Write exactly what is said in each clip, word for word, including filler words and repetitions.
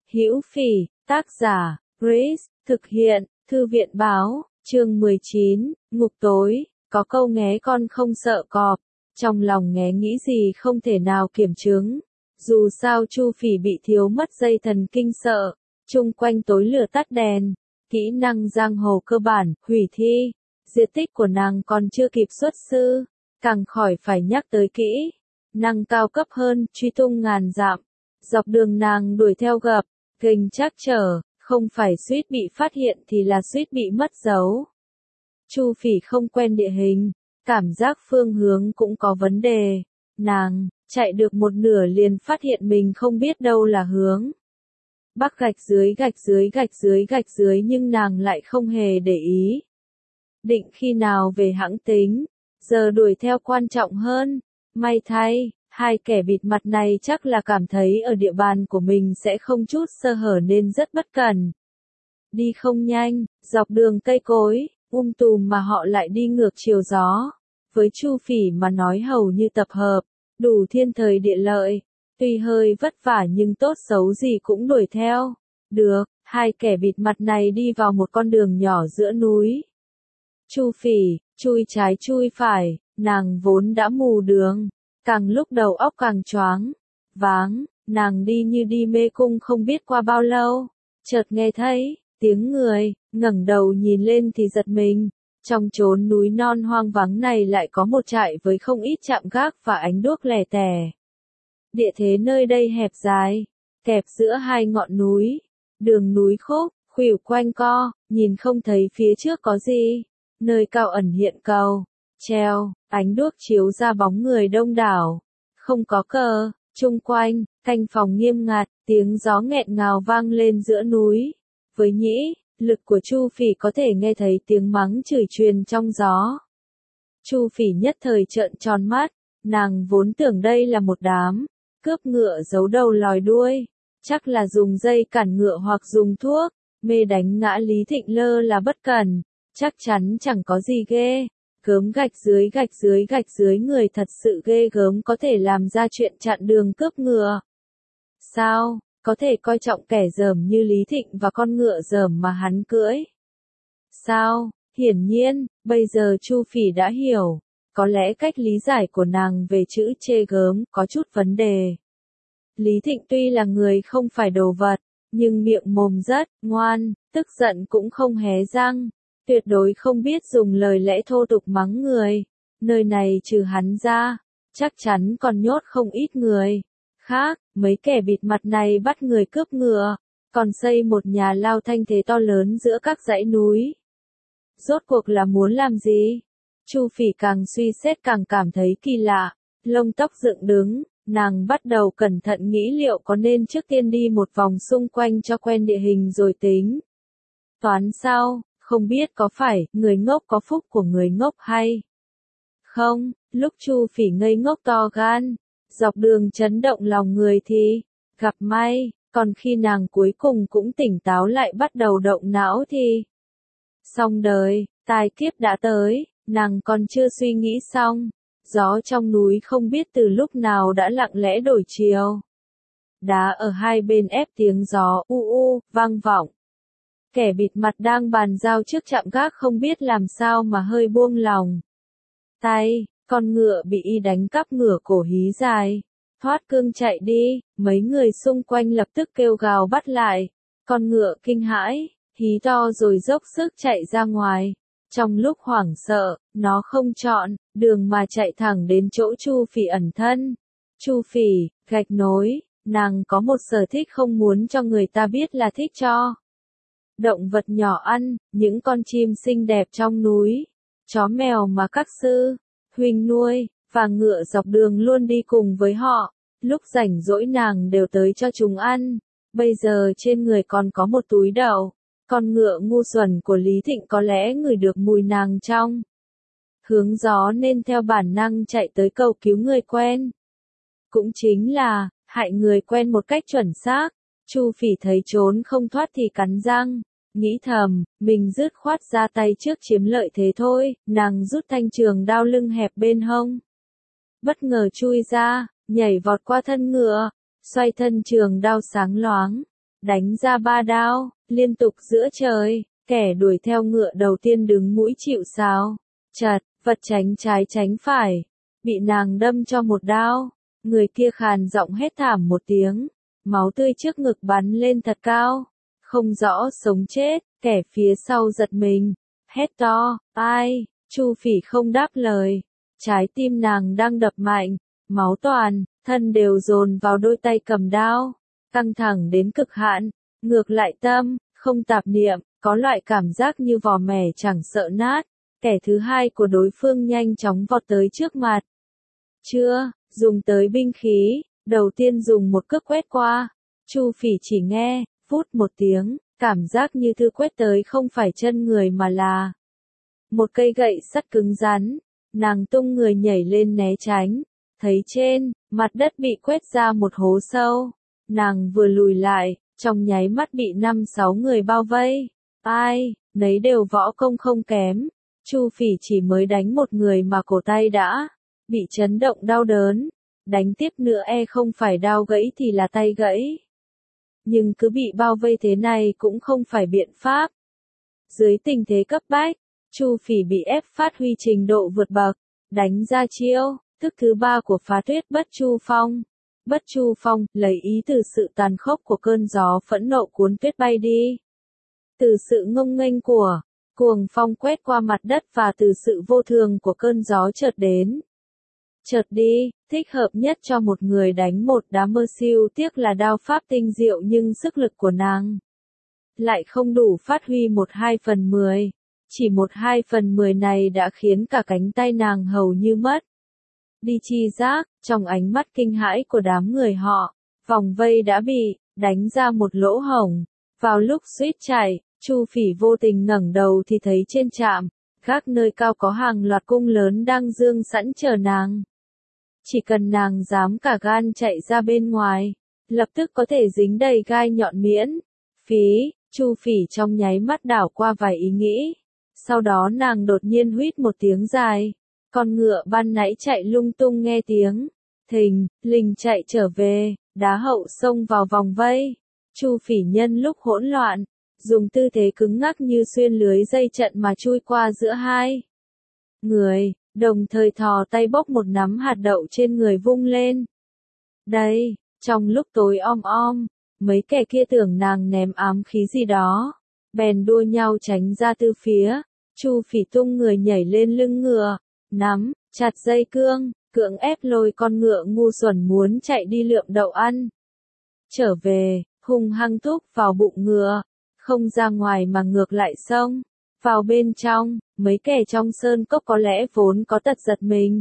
Hữu Phỉ, tác giả, Grace, thực hiện, Thư viện báo, chương mười chín, ngục tối, có câu nghé con không sợ cọp, trong lòng nghé nghĩ gì không thể nào kiểm chứng. Dù sao Chu Phỉ bị thiếu mất dây thần kinh sợ, chung quanh tối lửa tắt đèn, kỹ năng giang hồ cơ bản, hủy thi, diệt tích của nàng còn chưa kịp xuất sư, càng khỏi phải nhắc tới kỹ năng cao cấp hơn, truy tung ngàn dặm. Dọc đường nàng đuổi theo gập, ghềnh trắc trở, không phải suýt bị phát hiện thì là suýt bị mất dấu. Chu Phỉ không quen địa hình, cảm giác phương hướng cũng có vấn đề. Nàng chạy được một nửa liền phát hiện mình không biết đâu là hướng. Bắc gạch dưới gạch dưới gạch dưới gạch dưới nhưng nàng lại không hề để ý. Định khi nào về hãng tính, giờ đuổi theo quan trọng hơn. May thay, hai kẻ bịt mặt này chắc là cảm thấy ở địa bàn của mình sẽ không chút sơ hở nên rất bất cẩn. Đi không nhanh, dọc đường cây cối, um tùm mà họ lại đi ngược chiều gió. Với Chu Phỉ mà nói hầu như tập hợp, đủ thiên thời địa lợi. Tuy hơi vất vả nhưng tốt xấu gì cũng đuổi theo. Được, hai kẻ bịt mặt này đi vào một con đường nhỏ giữa núi. Chu Phỉ, chui trái chui phải, nàng vốn đã mù đường. Càng lúc đầu óc càng choáng, váng, nàng đi như đi mê cung không biết qua bao lâu. Chợt nghe thấy tiếng người, ngẩng đầu nhìn lên thì giật mình. Trong chốn núi non hoang vắng này lại có một trại với không ít trạm gác và ánh đuốc lẻ tẻ. Địa thế nơi đây hẹp dài, kẹp giữa hai ngọn núi, đường núi khúc, khuỷu quanh co, nhìn không thấy phía trước có gì. Nơi cao ẩn hiện cầu, treo, ánh đuốc chiếu ra bóng người đông đảo, không có cờ, chung quanh, canh phòng nghiêm ngặt, tiếng gió nghẹn ngào vang lên giữa núi. Với nhĩ lực của Chu Phỉ có thể nghe thấy tiếng mắng chửi truyền trong gió. Chu Phỉ nhất thời trợn tròn mắt, nàng vốn tưởng đây là một đám cướp ngựa giấu đầu lòi đuôi, chắc là dùng dây cản ngựa hoặc dùng thuốc mê đánh ngã Lý Thịnh Lơ là bất cẩn, chắc chắn chẳng có gì ghê. Gớm gạch dưới gạch dưới gạch dưới người thật sự ghê gớm có thể làm ra chuyện chặn đường cướp ngựa. Sao, có thể coi trọng kẻ dởm như Lý Thịnh và con ngựa dởm mà hắn cưỡi? Sao, hiển nhiên, bây giờ Chu Phỉ đã hiểu, có lẽ cách lý giải của nàng về chữ chê gớm có chút vấn đề. Lý Thịnh tuy là người không phải đồ vật, nhưng miệng mồm rất ngoan, tức giận cũng không hé răng. Tuyệt đối không biết dùng lời lẽ thô tục mắng người. Nơi này trừ hắn ra, chắc chắn còn nhốt không ít người khác. Mấy kẻ bịt mặt này bắt người cướp ngựa, còn xây một nhà lao thanh thế to lớn giữa các dãy núi. Rốt cuộc là muốn làm gì? Chu Phỉ càng suy xét càng cảm thấy kỳ lạ, lông tóc dựng đứng, nàng bắt đầu cẩn thận nghĩ liệu có nên trước tiên đi một vòng xung quanh cho quen địa hình rồi tính toán sau. Không biết có phải người ngốc có phúc của người ngốc hay không. Lúc Chu Phỉ ngây ngốc to gan, dọc đường chấn động lòng người thì gặp may, còn khi nàng cuối cùng cũng tỉnh táo lại bắt đầu động não thì xong đời, tai kiếp đã tới. Nàng còn chưa suy nghĩ xong, gió trong núi không biết từ lúc nào đã lặng lẽ đổi chiều. Đá ở hai bên ép tiếng gió u u vang vọng. Kẻ bịt mặt đang bàn giao trước trạm gác không biết làm sao mà hơi buông lòng tay, con ngựa bị y đánh cắp ngửa cổ hí dài, thoát cương chạy đi. Mấy người xung quanh lập tức kêu gào bắt lại, con ngựa kinh hãi, hí to rồi dốc sức chạy ra ngoài. Trong lúc hoảng sợ, nó không chọn đường mà chạy thẳng đến chỗ Chu Phỉ ẩn thân. Chu Phỉ, gạch nối, nàng có một sở thích không muốn cho người ta biết là thích cho động vật nhỏ ăn, những con chim xinh đẹp trong núi, chó mèo mà các sư huynh nuôi, và ngựa dọc đường luôn đi cùng với họ. Lúc rảnh rỗi nàng đều tới cho chúng ăn. Bây giờ trên người còn có một túi đậu. Con ngựa ngu xuẩn của Lý Thịnh có lẽ ngửi được mùi nàng trong hướng gió nên theo bản năng chạy tới cầu cứu người quen. Cũng chính là hại người quen một cách chuẩn xác. Chu Phỉ thấy trốn không thoát thì cắn răng, nghĩ thầm, mình dứt khoát ra tay trước chiếm lợi thế thôi. Nàng rút thanh trường đao lưng hẹp bên hông, bất ngờ chui ra, nhảy vọt qua thân ngựa, xoay thân trường đao sáng loáng, đánh ra ba đao, liên tục giữa trời, kẻ đuổi theo ngựa đầu tiên đứng mũi chịu sào, chật, vật tránh trái tránh phải, bị nàng đâm cho một đao, người kia khàn giọng hét thảm một tiếng, máu tươi trước ngực bắn lên thật cao, không rõ sống chết, kẻ phía sau giật mình, hét to, ai, Chu Phỉ không đáp lời, trái tim nàng đang đập mạnh, máu toàn, thân đều dồn vào đôi tay cầm đao, căng thẳng đến cực hạn, ngược lại tâm, không tạp niệm, có loại cảm giác như vò mẻ chẳng sợ nát, kẻ thứ hai của đối phương nhanh chóng vọt tới trước mặt. Chưa, dùng tới binh khí, đầu tiên dùng một cước quét qua, Chu Phỉ chỉ nghe, phút một tiếng, cảm giác như thư quét tới không phải chân người mà là một cây gậy sắt cứng rắn, nàng tung người nhảy lên né tránh, thấy trên, mặt đất bị quét ra một hố sâu, nàng vừa lùi lại, trong nháy mắt bị năm sáu người bao vây, ai, nấy đều võ công không kém, Chu Phỉ chỉ mới đánh một người mà cổ tay đã bị chấn động đau đớn, đánh tiếp nữa e không phải đao gãy thì là tay gãy. Nhưng cứ bị bao vây thế này cũng không phải biện pháp. Dưới tình thế cấp bách, Chu Phỉ bị ép phát huy trình độ vượt bậc, đánh ra chiêu, thức thứ ba của phá tuyết bất chu phong. Bất chu phong, lấy ý từ sự tàn khốc của cơn gió phẫn nộ cuốn tuyết bay đi. Từ sự ngông nghênh của cuồng phong quét qua mặt đất và từ sự vô thường của cơn gió chợt đến. Chợt đi, thích hợp nhất cho một người đánh một đá mơ siêu, tiếc là đao pháp tinh diệu nhưng sức lực của nàng lại không đủ phát huy một hai phần mười. Chỉ một hai phần mười này đã khiến cả cánh tay nàng hầu như mất đi chi giác, trong ánh mắt kinh hãi của đám người họ, vòng vây đã bị đánh ra một lỗ hổng. Vào lúc suýt chạy, Chu Phỉ vô tình ngẩng đầu thì thấy trên trạm các nơi cao có hàng loạt cung lớn đang dương sẵn chờ nàng. Chỉ cần nàng dám cả gan chạy ra bên ngoài, lập tức có thể dính đầy gai nhọn miễn phí. Chu Phỉ trong nháy mắt đảo qua vài ý nghĩ, sau đó nàng đột nhiên huýt một tiếng dài, con ngựa ban nãy chạy lung tung nghe tiếng thình lình chạy trở về, đá hậu xông vào vòng vây. Chu Phỉ nhân lúc hỗn loạn, dùng tư thế cứng ngắc như xuyên lưới dây trận mà chui qua giữa hai người, đồng thời thò tay bốc một nắm hạt đậu trên người vung lên. Đây, trong lúc tối om om, mấy kẻ kia tưởng nàng ném ám khí gì đó, bèn đua nhau tránh ra từ phía. Chu Phỉ tung người nhảy lên lưng ngựa, nắm chặt dây cương, cưỡng ép lôi con ngựa ngu xuẩn muốn chạy đi lượm đậu ăn trở về, hung hăng thúc vào bụng ngựa, không ra ngoài mà ngược lại xông vào bên trong. Mấy kẻ trong sơn cốc có lẽ vốn có tật giật mình,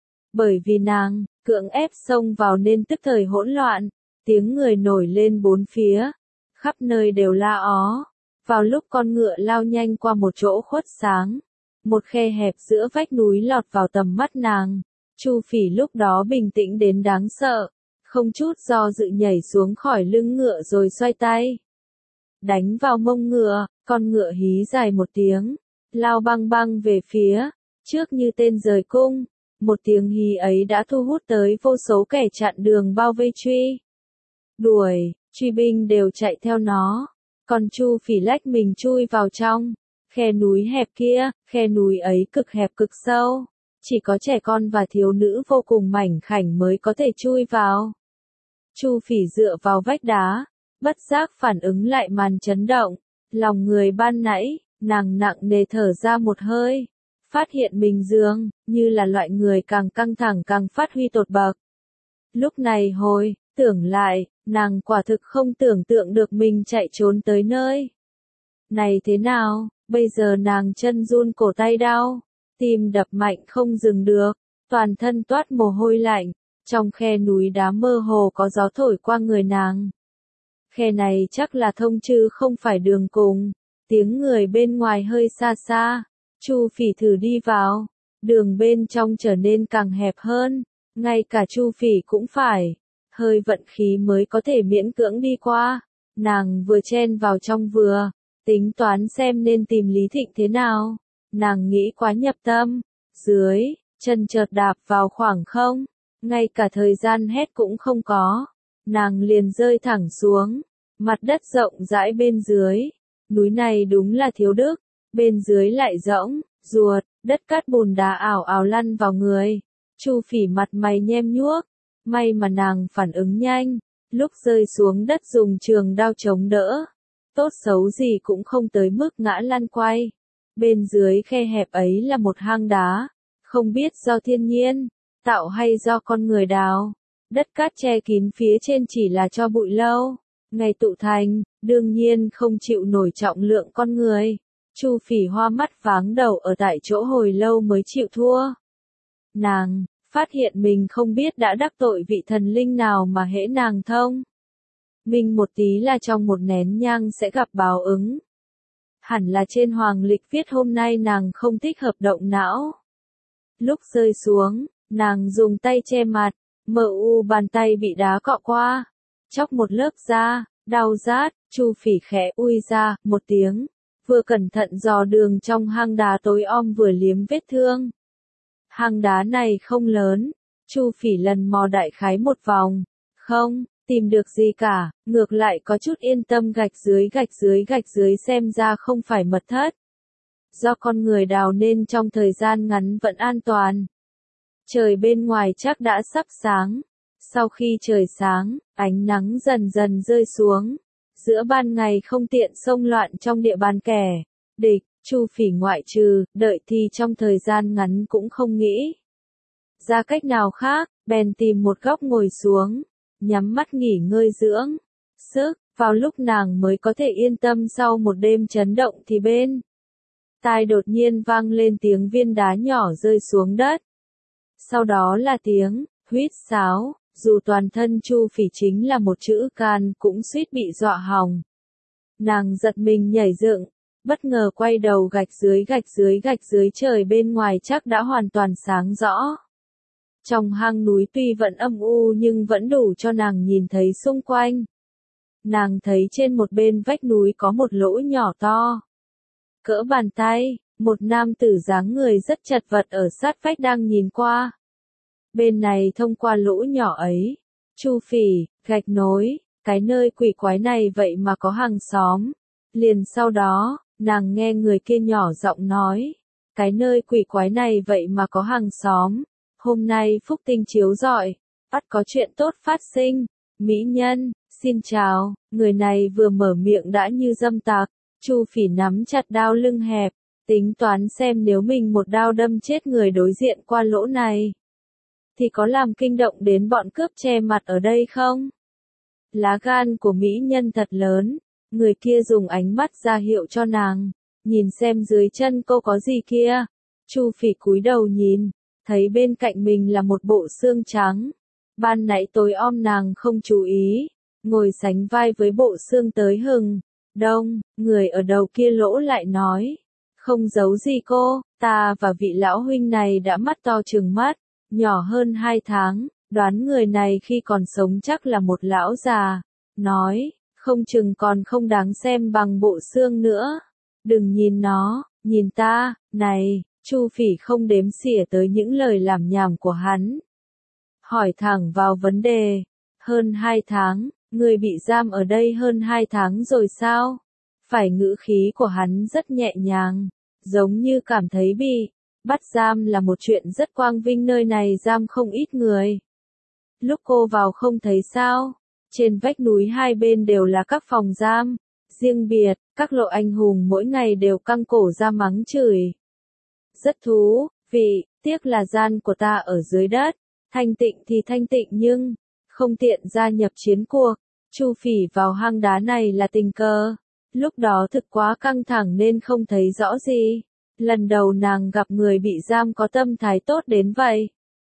bởi vì nàng cưỡng ép xông vào nên tức thời hỗn loạn, tiếng người nổi lên bốn phía, khắp nơi đều la ó. Vào lúc con ngựa lao nhanh qua một chỗ khuất sáng, một khe hẹp giữa vách núi lọt vào tầm mắt nàng, Chu Phỉ lúc đó bình tĩnh đến đáng sợ, không chút do dự nhảy xuống khỏi lưng ngựa rồi xoay tay đánh vào mông ngựa, con ngựa hí dài một tiếng, lao băng băng về phía trước như tên rời cung. Một tiếng hí ấy đã thu hút tới vô số kẻ chặn đường bao vây truy đuổi, truy binh đều chạy theo nó. Còn Chu Phỉ lách mình chui vào trong khe núi hẹp kia, khe núi ấy cực hẹp cực sâu, chỉ có trẻ con và thiếu nữ vô cùng mảnh khảnh mới có thể chui vào. Chu Phỉ dựa vào vách đá, bất giác phản ứng lại màn chấn động, lòng người ban nãy, nàng nặng nề thở ra một hơi, phát hiện mình dường như là loại người càng căng thẳng càng phát huy tột bậc. Lúc này hồi tưởng lại, nàng quả thực không tưởng tượng được mình chạy trốn tới nơi này thế nào. Bây giờ nàng chân run cổ tay đau, tim đập mạnh không dừng được, toàn thân toát mồ hôi lạnh, trong khe núi đá mơ hồ có gió thổi qua người nàng. Khe này chắc là thông chứ không phải đường cùng, tiếng người bên ngoài hơi xa xa. Chu Phỉ thử đi vào, đường bên trong trở nên càng hẹp hơn, ngay cả Chu Phỉ cũng phải hơi vận khí mới có thể miễn cưỡng đi qua. Nàng vừa chen vào trong vừa tính toán xem nên tìm Lý Thịnh thế nào. Nàng nghĩ quá nhập tâm, dưới chân chợt đạp vào khoảng không, ngay cả thời gian hét cũng không có, nàng liền rơi thẳng xuống. Mặt đất rộng rãi bên dưới. Núi này đúng là thiếu đức. Bên dưới lại rỗng, ruột, đất cát bùn đá ảo ảo lăn vào người. Chu Phỉ mặt mày nhem nhuốc. May mà nàng phản ứng nhanh. Lúc rơi xuống đất dùng trường đao chống đỡ. Tốt xấu gì cũng không tới mức ngã lăn quay. Bên dưới khe hẹp ấy là một hang đá. Không biết do thiên nhiên, tạo hay do con người đào. Đất cát che kín phía trên chỉ là cho bụi lâu. Ngày tụ thành, đương nhiên không chịu nổi trọng lượng con người. Chu Phỉ hoa mắt váng đầu ở tại chỗ hồi lâu mới chịu thua. Nàng, phát hiện mình không biết đã đắc tội vị thần linh nào mà hễ nàng thông. Mình một tí là trong một nén nhang sẽ gặp báo ứng. Hẳn là trên hoàng lịch viết hôm nay nàng không thích hợp động não. Lúc rơi xuống, nàng dùng tay che mặt, mờ u bàn tay bị đá cọ qua. Chóc một lớp da, đau rát, Chu Phỉ khẽ ui ra, một tiếng. Vừa cẩn thận dò đường trong hang đá tối om vừa liếm vết thương. Hang đá này không lớn, Chu Phỉ lần mò đại khái một vòng, không tìm được gì cả, ngược lại có chút yên tâm gạch dưới gạch dưới gạch dưới xem ra không phải mật thất. Do con người đào nên trong thời gian ngắn vẫn an toàn. Trời bên ngoài chắc đã sắp sáng. Sau khi trời sáng, ánh nắng dần dần rơi xuống. Giữa ban ngày không tiện xông loạn trong địa bàn kẻ địch, Chu Phỉ ngoại trừ, đợi thì trong thời gian ngắn cũng không nghĩ ra cách nào khác, bèn tìm một góc ngồi xuống, nhắm mắt nghỉ ngơi dưỡng sức, vào lúc nàng mới có thể yên tâm sau một đêm chấn động thì bên tai đột nhiên vang lên tiếng viên đá nhỏ rơi xuống đất. Sau đó là tiếng huýt sáo, dù toàn thân Chu Phỉ chính là một chữ can cũng suýt bị dọa hỏng. Nàng giật mình nhảy dựng, bất ngờ quay đầu gạch dưới gạch dưới gạch dưới trời bên ngoài chắc đã hoàn toàn sáng rõ. Trong hang núi tuy vẫn âm u nhưng vẫn đủ cho nàng nhìn thấy xung quanh. Nàng thấy trên một bên vách núi có một lỗ nhỏ to. Cỡ bàn tay, một nam tử dáng người rất chật vật ở sát vách đang nhìn qua. Bên này thông qua lỗ nhỏ ấy, Chu Phỉ, gạch nối, cái nơi quỷ quái này vậy mà có hàng xóm. Liền sau đó, nàng nghe người kia nhỏ giọng nói, cái nơi quỷ quái này vậy mà có hàng xóm. Hôm nay phúc tinh chiếu rọi, bắt có chuyện tốt phát sinh. Mỹ nhân, xin chào, người này vừa mở miệng đã như dâm tặc. Chu Phỉ nắm chặt đao lưng hẹp, tính toán xem nếu mình một đao đâm chết người đối diện qua lỗ này, thì có làm kinh động đến bọn cướp che mặt ở đây không? Lá gan của mỹ nhân thật lớn, người kia dùng ánh mắt ra hiệu cho nàng, nhìn xem dưới chân cô có gì kia. Chu Phỉ cúi đầu nhìn, thấy bên cạnh mình là một bộ xương trắng. Ban nãy tối om nàng không chú ý, ngồi sánh vai với bộ xương tới hừng đông, người ở đầu kia lỗ lại nói, không giấu gì cô, ta và vị lão huynh này đã mắt to trừng mắt, nhỏ hơn hai tháng, đoán người này khi còn sống chắc là một lão già, nói, không chừng còn không đáng xem bằng bộ xương nữa, đừng nhìn nó, nhìn ta, này, Chu Phỉ không đếm xỉa tới những lời làm nhảm của hắn. Hỏi thẳng vào vấn đề, hơn hai tháng, người bị giam ở đây hơn hai tháng rồi sao? Phải ngữ khí của hắn rất nhẹ nhàng, giống như cảm thấy bị bắt giam là một chuyện rất quang vinh, nơi này giam không ít người. Lúc cô vào không thấy sao? Trên vách núi hai bên đều là các phòng giam, riêng biệt, các lộ anh hùng mỗi ngày đều căng cổ ra mắng chửi. Rất thú vị, tiếc là gian của ta ở dưới đất, thanh tịnh thì thanh tịnh nhưng không tiện gia nhập chiến cuộc. Chu Phỉ vào hang đá này là tình cờ, lúc đó thực quá căng thẳng nên không thấy rõ gì. Lần đầu nàng gặp người bị giam có tâm thái tốt đến vậy.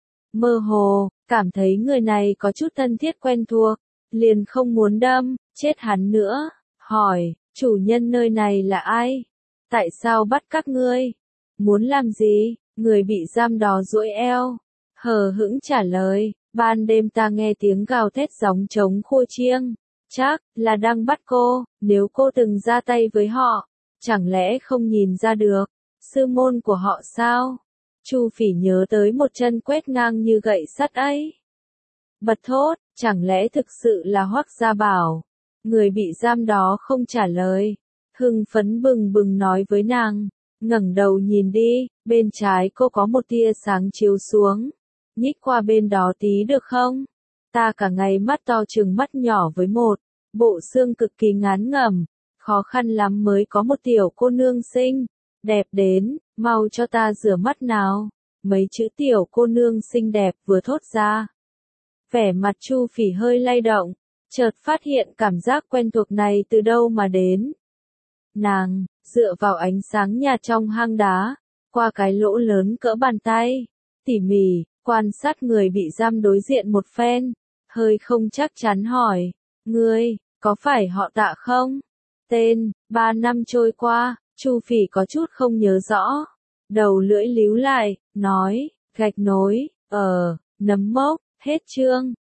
Mơ hồ, cảm thấy người này có chút thân thiết quen thuộc, liền không muốn đâm chết hắn nữa. Hỏi, chủ nhân nơi này là ai? Tại sao bắt các ngươi? Muốn làm gì? Người bị giam đó duỗi eo, hờ hững trả lời, ban đêm ta nghe tiếng gào thét gióng trống khua chiêng, chắc là đang bắt cô, nếu cô từng ra tay với họ, chẳng lẽ không nhìn ra được, sư môn của họ sao? Chu Phỉ nhớ tới một chân quét ngang như gậy sắt ấy. Bật thốt, chẳng lẽ thực sự là Hoắc Gia Bảo? Người bị giam đó không trả lời. Hưng phấn bừng bừng nói với nàng. Ngẩng đầu nhìn đi, bên trái cô có một tia sáng chiếu xuống. Nhích qua bên đó tí được không? Ta cả ngày mắt to chừng mắt nhỏ với một bộ xương cực kỳ ngán ngẩm. Khó khăn lắm mới có một tiểu cô nương xinh, đẹp đến, mau cho ta rửa mắt nào. Mấy chữ tiểu cô nương xinh đẹp vừa thốt ra. Vẻ mặt Chu Phỉ hơi lay động, chợt phát hiện cảm giác quen thuộc này từ đâu mà đến. Nàng, dựa vào ánh sáng nhạt trong hang đá, qua cái lỗ lớn cỡ bàn tay, tỉ mỉ, quan sát người bị giam đối diện một phen, hơi không chắc chắn hỏi, ngươi, có phải họ Tạ không? Tên, ba năm trôi qua, Chu Phỉ có chút không nhớ rõ. Đầu lưỡi líu lại, nói, gạch nối, ờ, nấm mốc, hết chương.